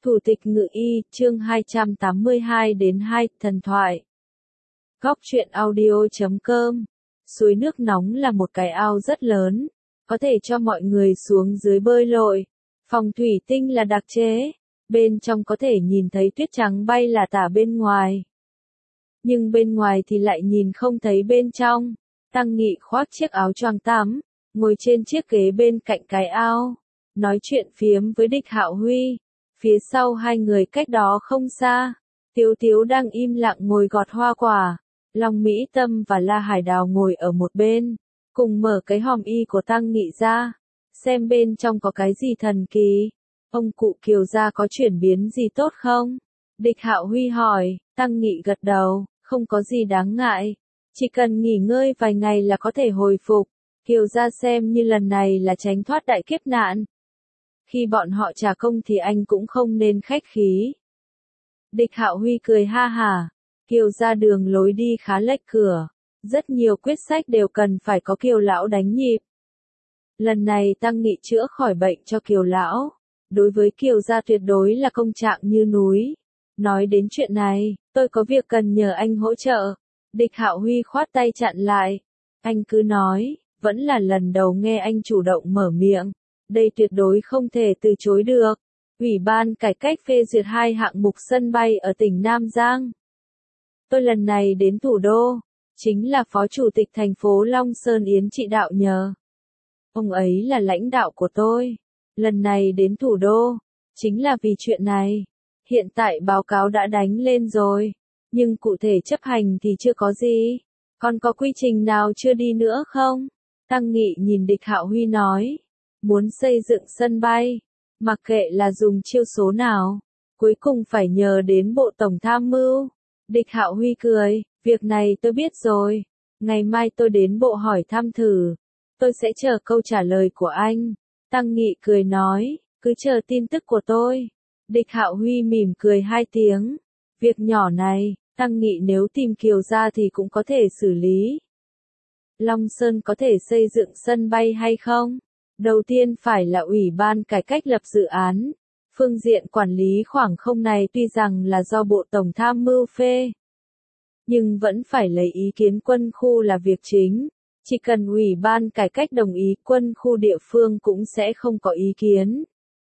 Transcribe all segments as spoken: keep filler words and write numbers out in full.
Thủ tịch Ngự Y, chương hai trăm tám mươi hai đến hai, thần thoại. Góc truyện audio chấm com. Suối nước nóng là một cái ao rất lớn, có thể cho mọi người xuống dưới bơi lội. Phòng thủy tinh là đặc chế, bên trong có thể nhìn thấy tuyết trắng bay lả tả bên ngoài. Nhưng bên ngoài thì lại nhìn không thấy bên trong. Tăng Nghị khoác chiếc áo choàng tắm, ngồi trên chiếc ghế bên cạnh cái ao, nói chuyện phiếm với Địch Hạo Huy. Phía sau hai người cách đó không xa, Tiếu Tiếu đang im lặng ngồi gọt hoa quả, Long Mỹ Tâm và La Hải Đào ngồi ở một bên, cùng mở cái hòm y của Tăng Nghị ra, xem bên trong có cái gì thần kỳ. Ông cụ Kiều gia có chuyển biến gì tốt không? Địch Hạo Huy hỏi. Tăng Nghị gật đầu, không có gì đáng ngại, chỉ cần nghỉ ngơi vài ngày là có thể hồi phục. Kiều gia xem như lần này là tránh thoát đại kiếp nạn. Khi bọn họ trả công thì anh cũng không nên khách khí. Địch Hạo Huy cười ha hả. Kiều gia đường lối đi khá lệch cửa, rất nhiều quyết sách đều cần phải có Kiều lão đánh nhịp. Lần này Tăng Nghị chữa khỏi bệnh cho Kiều lão, đối với Kiều gia tuyệt đối là công trạng như núi. Nói đến chuyện này, tôi có việc cần nhờ anh hỗ trợ. Địch Hạo Huy khoát tay chặn lại. Anh cứ nói, vẫn là lần đầu nghe anh chủ động mở miệng. Đây tuyệt đối không thể từ chối được. Ủy ban cải cách phê duyệt hai hạng mục sân bay ở tỉnh Nam Giang. Tôi lần này đến thủ đô, chính là Phó Chủ tịch thành phố Long Sơn Yến trị đạo nhờ. Ông ấy là lãnh đạo của tôi. Lần này đến thủ đô, chính là vì chuyện này. Hiện tại báo cáo đã đánh lên rồi, nhưng cụ thể chấp hành thì chưa có gì. Còn có quy trình nào chưa đi nữa không? Tăng Nghị nhìn Địch Hạo Huy nói. Muốn xây dựng sân bay, mặc kệ là dùng chiêu số nào, cuối cùng phải nhờ đến Bộ Tổng Tham mưu. Địch Hạo Huy cười, việc này tôi biết rồi, ngày mai tôi đến bộ hỏi thăm thử, tôi sẽ chờ câu trả lời của anh. Tăng Nghị cười nói, cứ chờ tin tức của tôi. Địch Hạo Huy mỉm cười hai tiếng, việc nhỏ này, Tăng Nghị nếu tìm Kiều gia thì cũng có thể xử lý. Long Sơn có thể xây dựng sân bay hay không? Đầu tiên phải là Ủy ban cải cách lập dự án. Phương diện quản lý khoảng không này tuy rằng là do Bộ Tổng Tham mưu phê, nhưng vẫn phải lấy ý kiến quân khu là việc chính. Chỉ cần Ủy ban cải cách đồng ý, quân khu địa phương cũng sẽ không có ý kiến.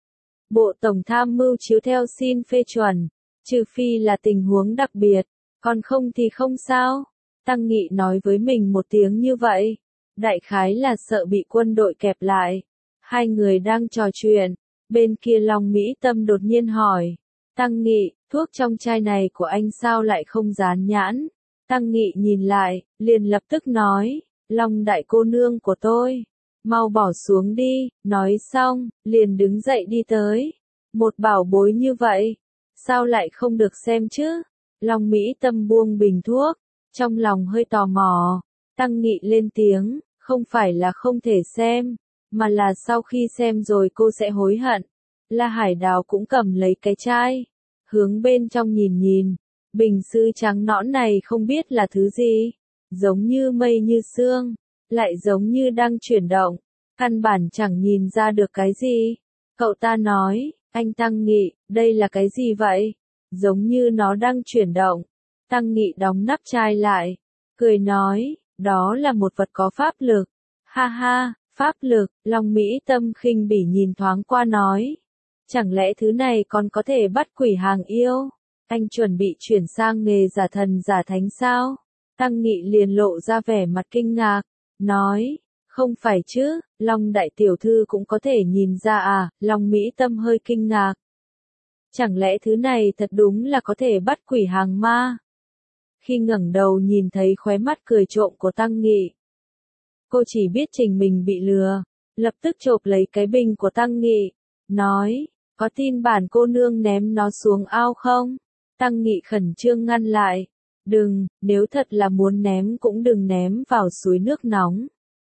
Bộ Tổng Tham mưu chiếu theo xin phê chuẩn, trừ phi là tình huống đặc biệt, còn không thì không sao. Tăng Nghị nói với mình một tiếng như vậy, đại khái là sợ bị quân đội kẹp lại. Hai người đang trò chuyện, bên kia Long Mỹ Tâm đột nhiên hỏi, Tăng Nghị, thuốc trong chai này của anh sao lại không dán nhãn? Tăng Nghị nhìn lại, liền lập tức nói, Long đại cô nương của tôi, mau bỏ xuống đi. Nói xong, liền đứng dậy đi tới. Một bảo bối như vậy, sao lại không được xem chứ? Long Mỹ Tâm buông bình thuốc, trong lòng hơi tò mò. Tăng Nghị lên tiếng, không phải là không thể xem, mà là sau khi xem rồi cô sẽ hối hận. La Hải Đào cũng cầm lấy cái chai, hướng bên trong nhìn nhìn. Bình sứ trắng nõn này không biết là thứ gì, giống như mây như sương, lại giống như đang chuyển động, căn bản chẳng nhìn ra được cái gì. Cậu ta nói, anh Tăng Nghị, đây là cái gì vậy? Giống như nó đang chuyển động. Tăng Nghị đóng nắp chai lại, cười nói, đó là một vật có pháp lực. Ha ha, pháp lực. Long Mỹ Tâm khinh bỉ nhìn thoáng qua nói, chẳng lẽ thứ này còn có thể bắt quỷ hàng yêu? Anh chuẩn bị chuyển sang nghề giả thần giả thánh sao? Tăng Nghị liền lộ ra vẻ mặt kinh ngạc, nói, không phải chứ, Long đại tiểu thư cũng có thể nhìn ra à? Long Mỹ Tâm hơi kinh ngạc. Chẳng lẽ thứ này thật đúng là có thể bắt quỷ hàng ma? Khi ngẩng đầu nhìn thấy khóe mắt cười trộm của Tăng Nghị, cô chỉ biết Trình mình bị lừa, lập tức chộp lấy cái bình của Tăng Nghị, nói, có tin bản cô nương ném nó xuống ao không? Tăng Nghị khẩn trương ngăn lại, đừng, nếu thật là muốn ném cũng đừng ném vào suối nước nóng.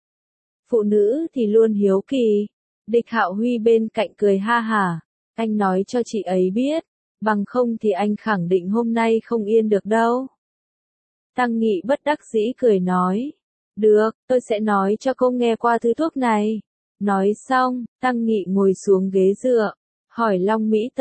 Phụ nữ thì luôn hiếu kỳ. Địch Hạo Huy bên cạnh cười ha hả, anh nói cho chị ấy biết, bằng không thì anh khẳng định hôm nay không yên được đâu. Tăng Nghị bất đắc dĩ cười nói, được, tôi sẽ nói cho cô nghe qua thứ thuốc này. Nói xong, Tăng Nghị ngồi xuống ghế dựa, hỏi Long Mỹ Tâm,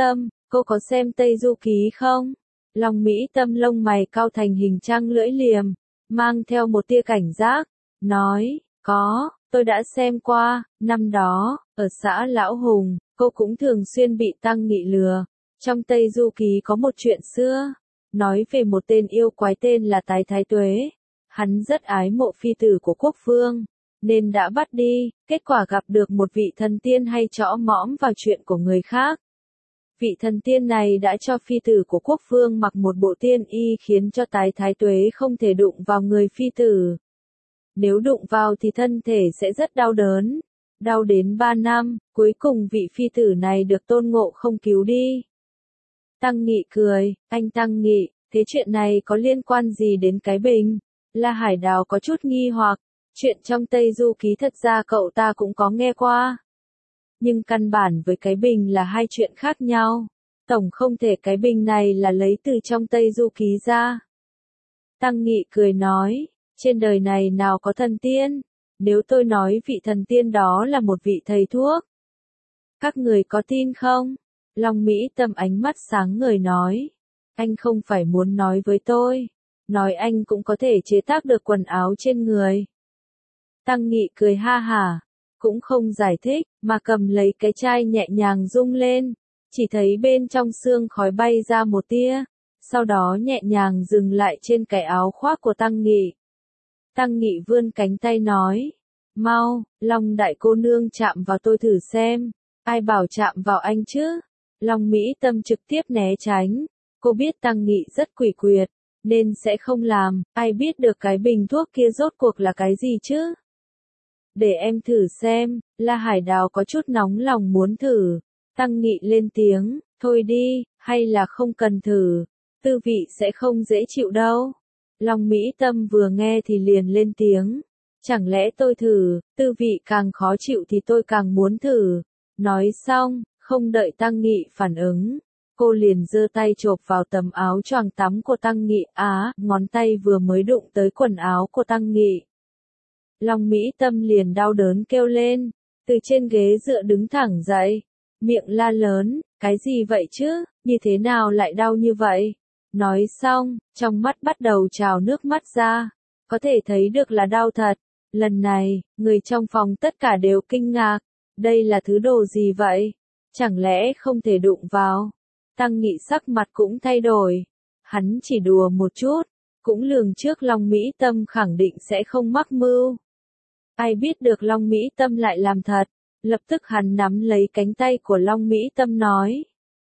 Cô có xem Tây Du Ký không? Long Mỹ Tâm lông mày cau thành hình trăng lưỡi liềm, mang theo một tia cảnh giác, nói, có, tôi đã xem qua, năm đó, ở xã Lão Hùng, cô cũng thường xuyên bị Tăng Nghị lừa. Trong Tây Du Ký có một chuyện xưa, nói về một tên yêu quái tên là Tái Thái Tuế. Hắn rất ái mộ phi tử của quốc vương, nên đã bắt đi, kết quả gặp được một vị thần tiên hay trõ mõm vào chuyện của người khác. Vị thần tiên này đã cho phi tử của quốc vương mặc một bộ tiên y khiến cho Tái Thái Tuế không thể đụng vào người phi tử. Nếu đụng vào thì thân thể sẽ rất đau đớn, đau đến ba năm, cuối cùng vị phi tử này được Tôn Ngộ Không cứu đi. Tăng Nghị cười, anh Tăng Nghị, thế chuyện này có liên quan gì đến cái bình? La Hải Đào có chút nghi hoặc, chuyện trong Tây Du Ký thật ra cậu ta cũng có nghe qua. Nhưng căn bản với cái bình là hai chuyện khác nhau, tổng không thể cái bình này là lấy từ trong Tây Du Ký ra. Tăng Nghị cười nói, trên đời này nào có thần tiên, nếu tôi nói vị thần tiên đó là một vị thầy thuốc, các người có tin không? Long Mỹ Tâm ánh mắt sáng ngời nói, anh không phải muốn nói với tôi, nói anh cũng có thể chế tác được quần áo trên người. Tăng Nghị cười ha hả, cũng không giải thích, mà cầm lấy cái chai nhẹ nhàng rung lên, chỉ thấy bên trong sương khói bay ra một tia, sau đó nhẹ nhàng dừng lại trên cái áo khoác của Tăng Nghị. Tăng Nghị vươn cánh tay nói, mau, Long đại cô nương chạm vào tôi thử xem, ai bảo chạm vào anh chứ? Long Mỹ Tâm trực tiếp né tránh, cô biết Tăng Nghị rất quỷ quyệt, nên sẽ không làm, ai biết được cái bình thuốc kia rốt cuộc là cái gì chứ? Để em thử xem, La Hải Đào có chút nóng lòng muốn thử. Tăng Nghị lên tiếng, thôi đi, hay là không cần thử, tư vị sẽ không dễ chịu đâu. Long Mỹ Tâm vừa nghe thì liền lên tiếng, chẳng lẽ tôi thử, tư vị càng khó chịu thì tôi càng muốn thử. Nói xong, không đợi Tăng Nghị phản ứng, cô liền giơ tay chộp vào tấm áo choàng tắm của Tăng Nghị, á, ngón tay vừa mới đụng tới quần áo của Tăng Nghị. Long Mỹ Tâm liền đau đớn kêu lên, từ trên ghế dựa đứng thẳng dậy, miệng la lớn, cái gì vậy chứ, như thế nào lại đau như vậy? Nói xong, trong mắt bắt đầu trào nước mắt ra, có thể thấy được là đau thật. Lần này, người trong phòng tất cả đều kinh ngạc, đây là thứ đồ gì vậy? Chẳng lẽ không thể đụng vào? Tăng Nghị sắc mặt cũng thay đổi, hắn chỉ đùa một chút, cũng lường trước Long Mỹ Tâm khẳng định sẽ không mắc mưu. Ai biết được Long Mỹ Tâm lại làm thật, lập tức hắn nắm lấy cánh tay của Long Mỹ Tâm nói.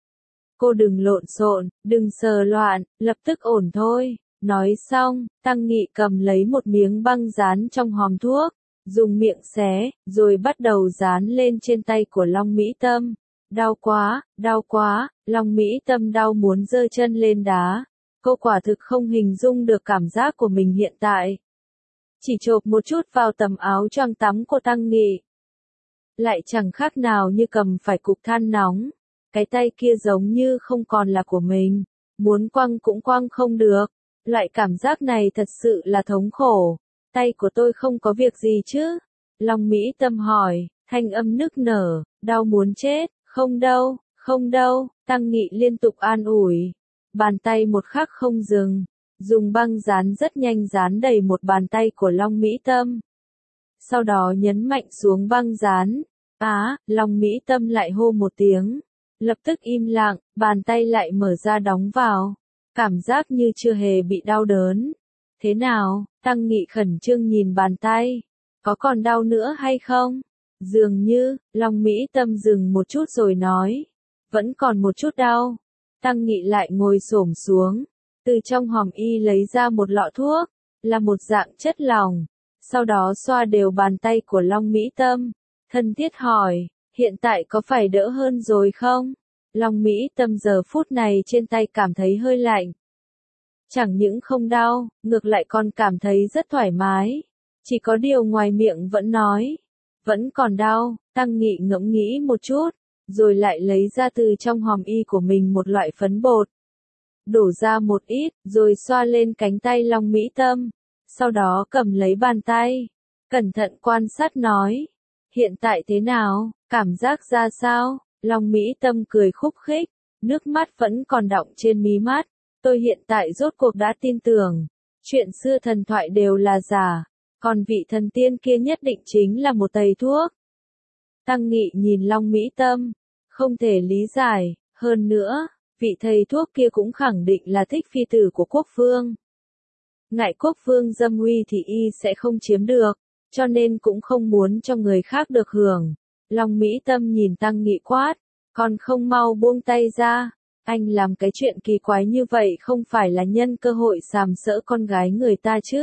Cô đừng lộn xộn, đừng sờ loạn, lập tức ổn thôi. Nói xong, Tăng Nghị cầm lấy một miếng băng dán trong hòm thuốc, dùng miệng xé, rồi bắt đầu dán lên trên tay của Long Mỹ Tâm. Đau quá, đau quá, Long Mỹ Tâm đau muốn giơ chân lên đá. Cô quả thực không hình dung được cảm giác của mình hiện tại. Chỉ chộp một chút vào tấm áo choàng tắm của Tăng Nghị, lại chẳng khác nào như cầm phải cục than nóng. Cái tay kia giống như không còn là của mình, muốn quăng cũng quăng không được. Loại cảm giác này thật sự là thống khổ. Tay của tôi không có việc gì chứ? Long Mỹ Tâm hỏi, thanh âm nức nở, đau muốn chết, không đâu, không đâu. Tăng Nghị liên tục an ủi, bàn tay một khắc không dừng, dùng băng dán rất nhanh dán đầy một bàn tay của Long Mỹ Tâm. Sau đó nhấn mạnh xuống băng dán, á, Long Mỹ Tâm lại hô một tiếng. Lập tức im lặng, bàn tay lại mở ra đóng vào. Cảm giác như chưa hề bị đau đớn. Thế nào? Tăng Nghị khẩn trương nhìn bàn tay. Có còn đau nữa hay không? Dường như, Long Mỹ Tâm dừng một chút rồi nói. Vẫn còn một chút đau. Tăng Nghị lại ngồi xổm xuống. Từ trong hòm y lấy ra một lọ thuốc. Là một dạng chất lỏng. Sau đó xoa đều bàn tay của Long Mỹ Tâm. Thân thiết hỏi. Hiện tại có phải đỡ hơn rồi không? Long Mỹ Tâm giờ phút này trên tay cảm thấy hơi lạnh. Chẳng những không đau, ngược lại còn cảm thấy rất thoải mái. Chỉ có điều ngoài miệng vẫn nói. Vẫn còn đau, Tăng Nghị ngẫm nghĩ một chút, rồi lại lấy ra từ trong hòm y của mình một loại phấn bột. Đổ ra một ít, rồi xoa lên cánh tay Long Mỹ Tâm. Sau đó cầm lấy bàn tay. Cẩn thận quan sát nói. Hiện tại thế nào? Cảm giác ra sao? Long Mỹ Tâm cười khúc khích, nước mắt vẫn còn đọng trên mí mắt. Tôi hiện tại rốt cuộc đã tin tưởng, chuyện xưa thần thoại đều là giả, còn vị thần tiên kia nhất định chính là một thầy thuốc. Tăng Nghị nhìn Long Mỹ Tâm, không thể lý giải, hơn nữa, vị thầy thuốc kia cũng khẳng định là thích phi tử của quốc vương. Ngại quốc vương dâm uy thì y sẽ không chiếm được, cho nên cũng không muốn cho người khác được hưởng. Long Mỹ Tâm nhìn Tăng Nghị quát, còn không mau buông tay ra, anh làm cái chuyện kỳ quái như vậy không phải là nhân cơ hội sàm sỡ con gái người ta chứ.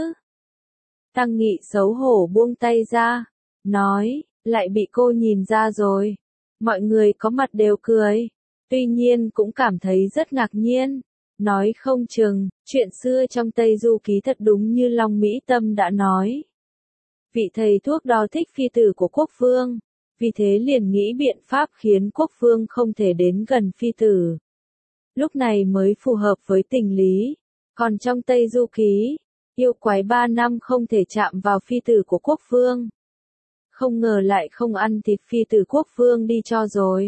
Tăng Nghị xấu hổ buông tay ra, nói, lại bị cô nhìn ra rồi. Mọi người có mặt đều cười, tuy nhiên cũng cảm thấy rất ngạc nhiên. Nói không chừng, chuyện xưa trong Tây Du Ký thật đúng như Long Mỹ Tâm đã nói. Vị thầy thuốc đó thích phi tử của quốc vương, vì thế liền nghĩ biện pháp khiến quốc vương không thể đến gần phi tử. Lúc này mới phù hợp với tình lý. Còn trong Tây Du Ký, yêu quái ba năm không thể chạm vào phi tử của quốc vương. Không ngờ lại không ăn thịt phi tử quốc vương đi cho rồi.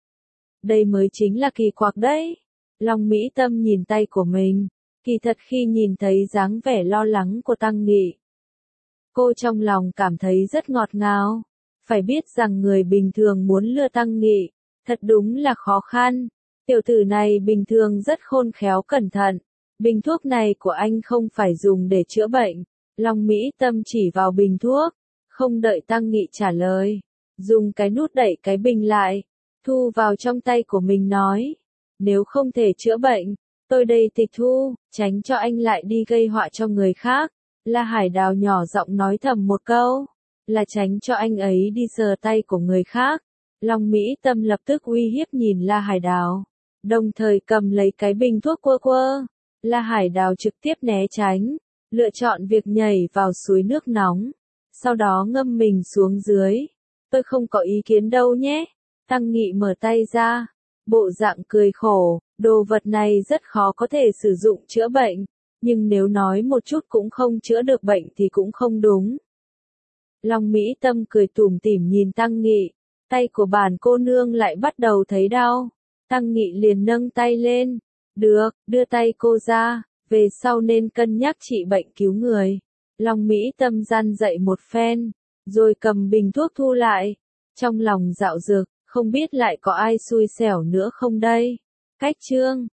Đây mới chính là kỳ quặc đấy. Long Mỹ Tâm nhìn tay của mình, kỳ thật khi nhìn thấy dáng vẻ lo lắng của Tăng Nghị, cô trong lòng cảm thấy rất ngọt ngào. Phải biết rằng người bình thường muốn lừa Tăng Nghị, thật đúng là khó khăn. Tiểu tử này bình thường rất khôn khéo cẩn thận. Bình thuốc này của anh không phải dùng để chữa bệnh. Long Mỹ Tâm chỉ vào bình thuốc, không đợi Tăng Nghị trả lời, dùng cái nút đẩy cái bình lại, thu vào trong tay của mình nói. Nếu không thể chữa bệnh, tôi đây tịch thu, tránh cho anh lại đi gây họa cho người khác. La Hải Đào nhỏ giọng nói thầm một câu, là tránh cho anh ấy đi sờ tay của người khác. Long Mỹ Tâm lập tức uy hiếp nhìn La Hải Đào, đồng thời cầm lấy cái bình thuốc quơ quơ. La Hải Đào trực tiếp né tránh, lựa chọn việc nhảy vào suối nước nóng, sau đó ngâm mình xuống dưới. Tôi không có ý kiến đâu nhé. Tăng Nghị mở tay ra, bộ dạng cười khổ, đồ vật này rất khó có thể sử dụng chữa bệnh, nhưng nếu nói một chút cũng không chữa được bệnh thì cũng không đúng. Long Mỹ Tâm cười tủm tỉm nhìn Tăng Nghị, tay của bản cô nương lại bắt đầu thấy đau. Tăng Nghị liền nâng tay lên, được, đưa tay cô ra, về sau nên cân nhắc trị bệnh cứu người. Long Mỹ Tâm răn dậy một phen, rồi cầm bình thuốc thu lại, trong lòng dạo dực, không biết lại có ai xui xẻo nữa không đây. Cách chương